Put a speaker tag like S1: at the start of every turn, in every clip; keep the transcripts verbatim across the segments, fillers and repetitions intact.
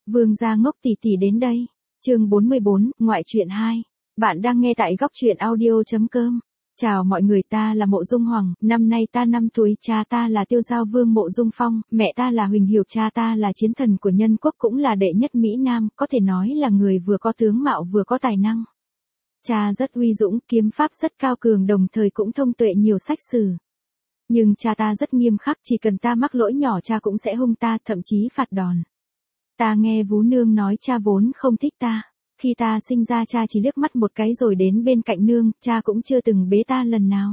S1: Vương gia ngốc tỷ tỷ đến đây. Chương bốn mươi bốn, ngoại truyện hai. Bạn đang nghe tại góc truyện audio chấm com. Chào mọi người, ta là Mộ Dung Hoàng, năm nay ta năm tuổi, cha ta là Tiêu Giao Vương Mộ Dung Phong, mẹ ta là Huỳnh Hiểu, cha ta là chiến thần của nhân quốc, cũng là đệ nhất Mỹ Nam, có thể nói là người vừa có tướng mạo vừa có tài năng. Cha rất uy dũng, kiếm pháp rất cao cường, đồng thời cũng thông tuệ nhiều sách sử. Nhưng cha ta rất nghiêm khắc, chỉ cần ta mắc lỗi nhỏ cha cũng sẽ hung ta, thậm chí phạt đòn. Ta nghe Vú Nương nói cha vốn không thích ta. Khi ta sinh ra cha chỉ liếc mắt một cái rồi đến bên cạnh nương, cha cũng chưa từng bế ta lần nào.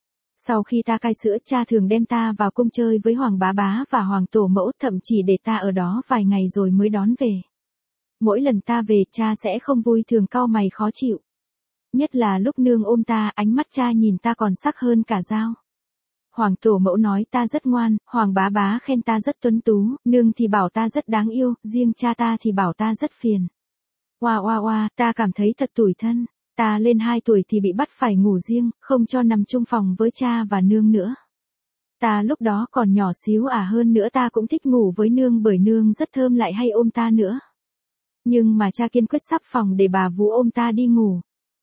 S1: Sau khi ta cai sữa, cha thường đem ta vào cung chơi với Hoàng bá bá và Hoàng tổ mẫu, thậm chỉ để ta ở đó vài ngày rồi mới đón về. Mỗi lần ta về, cha sẽ không vui, thường cau mày khó chịu. Nhất là lúc nương ôm ta, ánh mắt cha nhìn ta còn sắc hơn cả dao. Hoàng tổ mẫu nói ta rất ngoan, Hoàng bá bá khen ta rất tuấn tú, nương thì bảo ta rất đáng yêu, riêng cha ta thì bảo ta rất phiền. Oa oa oa, ta cảm thấy thật tủi thân. Ta lên hai tuổi thì bị bắt phải ngủ riêng, không cho nằm chung phòng với cha và nương nữa. Ta lúc đó còn nhỏ xíu à, hơn nữa ta cũng thích ngủ với nương bởi nương rất thơm lại hay ôm ta nữa. Nhưng mà cha kiên quyết sắp phòng để bà Vú ôm ta đi ngủ.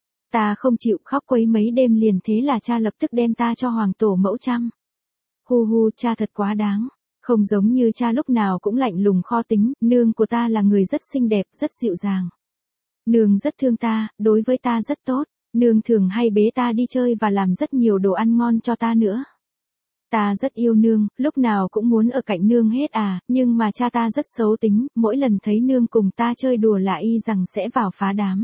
S1: Ta không chịu, khóc quấy mấy đêm liền, thế là cha lập tức đem ta cho Hoàng tổ mẫu chăm. Hu hu, cha thật quá đáng. Không giống như cha lúc nào cũng lạnh lùng kho tính, nương của ta là người rất xinh đẹp, rất dịu dàng. Nương rất thương ta, đối với ta rất tốt, nương thường hay bế ta đi chơi và làm rất nhiều đồ ăn ngon cho ta nữa. Ta rất yêu nương, lúc nào cũng muốn ở cạnh nương hết à, nhưng mà cha ta rất xấu tính, mỗi lần thấy nương cùng ta chơi đùa là y rằng sẽ vào phá đám.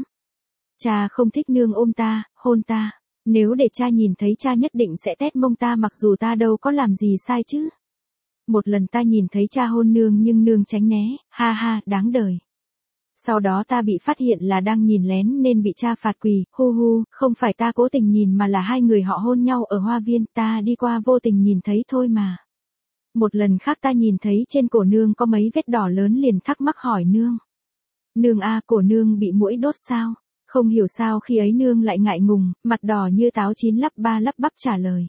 S1: Cha không thích nương ôm ta, hôn ta, nếu để cha nhìn thấy cha nhất định sẽ tét mông ta, mặc dù ta đâu có làm gì sai chứ. Một lần ta nhìn thấy cha hôn nương nhưng nương tránh né, ha ha, đáng đời. Sau đó ta bị phát hiện là đang nhìn lén nên bị cha phạt quỳ, hu hu, không phải ta cố tình nhìn mà là hai người họ hôn nhau ở hoa viên, ta đi qua vô tình nhìn thấy thôi mà. Một lần khác ta nhìn thấy trên cổ nương có mấy vết đỏ lớn liền thắc mắc hỏi nương. Nương a, cổ nương bị muỗi đốt sao? Không hiểu sao khi ấy nương lại ngại ngùng, mặt đỏ như táo chín lắp ba lắp bắp trả lời.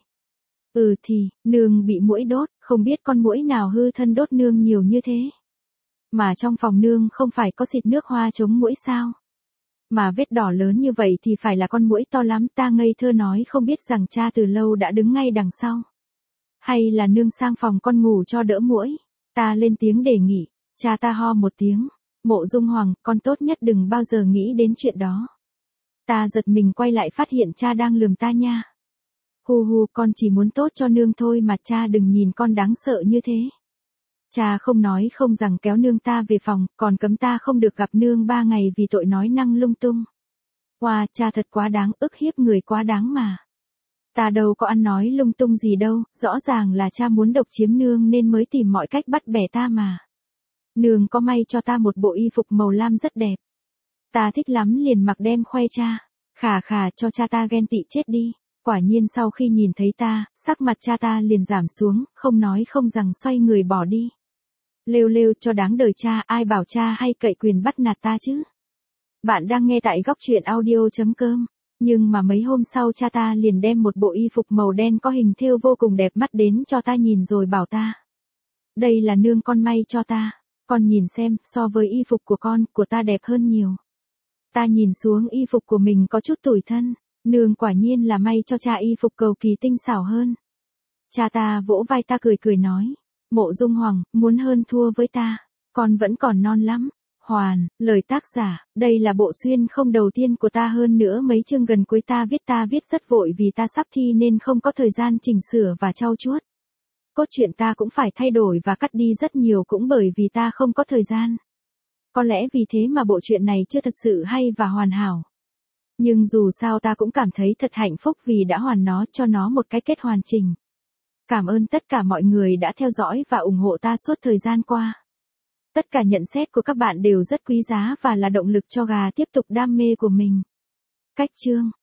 S1: Ừ thì, nương bị muỗi đốt, không biết con muỗi nào hư thân đốt nương nhiều như thế. Mà trong phòng nương không phải có xịt nước hoa chống muỗi sao? Mà vết đỏ lớn như vậy thì phải là con muỗi to lắm, ta ngây thơ nói không biết rằng cha từ lâu đã đứng ngay đằng sau. Hay là nương sang phòng con ngủ cho đỡ muỗi? Ta lên tiếng đề nghị, cha ta ho một tiếng. Mộ Dung Hoàng, con tốt nhất đừng bao giờ nghĩ đến chuyện đó. Ta giật mình quay lại phát hiện cha đang lườm ta nha. Hu hu, con chỉ muốn tốt cho nương thôi mà, cha đừng nhìn con đáng sợ như thế. Cha không nói không rằng kéo nương ta về phòng, còn cấm ta không được gặp nương ba ngày vì tội nói năng lung tung. Wow, cha thật quá đáng, ức hiếp người quá đáng mà. Ta đâu có ăn nói lung tung gì đâu, rõ ràng là cha muốn độc chiếm nương nên mới tìm mọi cách bắt bẻ ta mà. Nương có may cho ta một bộ y phục màu lam rất đẹp. Ta thích lắm liền mặc đem khoe cha. Khà khà, cho cha ta ghen tị chết đi. Quả nhiên sau khi nhìn thấy ta, sắc mặt cha ta liền giảm xuống, không nói không rằng xoay người bỏ đi. Lêu lêu, cho đáng đời cha, ai bảo cha hay cậy quyền bắt nạt ta chứ. Bạn đang nghe tại góc truyện audio chấm com. Nhưng mà mấy hôm sau cha ta liền đem một bộ y phục màu đen có hình thêu vô cùng đẹp mắt đến cho ta nhìn rồi bảo ta. Đây là nương con may cho ta. Con nhìn xem, so với y phục của con, của ta đẹp hơn nhiều. Ta nhìn xuống y phục của mình có chút tủi thân, nương quả nhiên là may cho cha y phục cầu kỳ tinh xảo hơn. Cha ta vỗ vai ta cười cười nói, Mộ Dung Hoàng, muốn hơn thua với ta, con vẫn còn non lắm. Hoàn, lời tác giả, đây là bộ xuyên không đầu tiên của ta, hơn nữa mấy chương gần cuối ta viết ta viết rất vội vì ta sắp thi nên không có thời gian chỉnh sửa và trau chuốt. Cốt truyện ta cũng phải thay đổi và cắt đi rất nhiều cũng bởi vì ta không có thời gian. Có lẽ vì thế mà bộ truyện này chưa thật sự hay và hoàn hảo. Nhưng dù sao ta cũng cảm thấy thật hạnh phúc vì đã hoàn nó cho nó một cái kết hoàn chỉnh. Cảm ơn tất cả mọi người đã theo dõi và ủng hộ ta suốt thời gian qua. Tất cả nhận xét của các bạn đều rất quý giá và là động lực cho gà tiếp tục đam mê của mình. Cách chương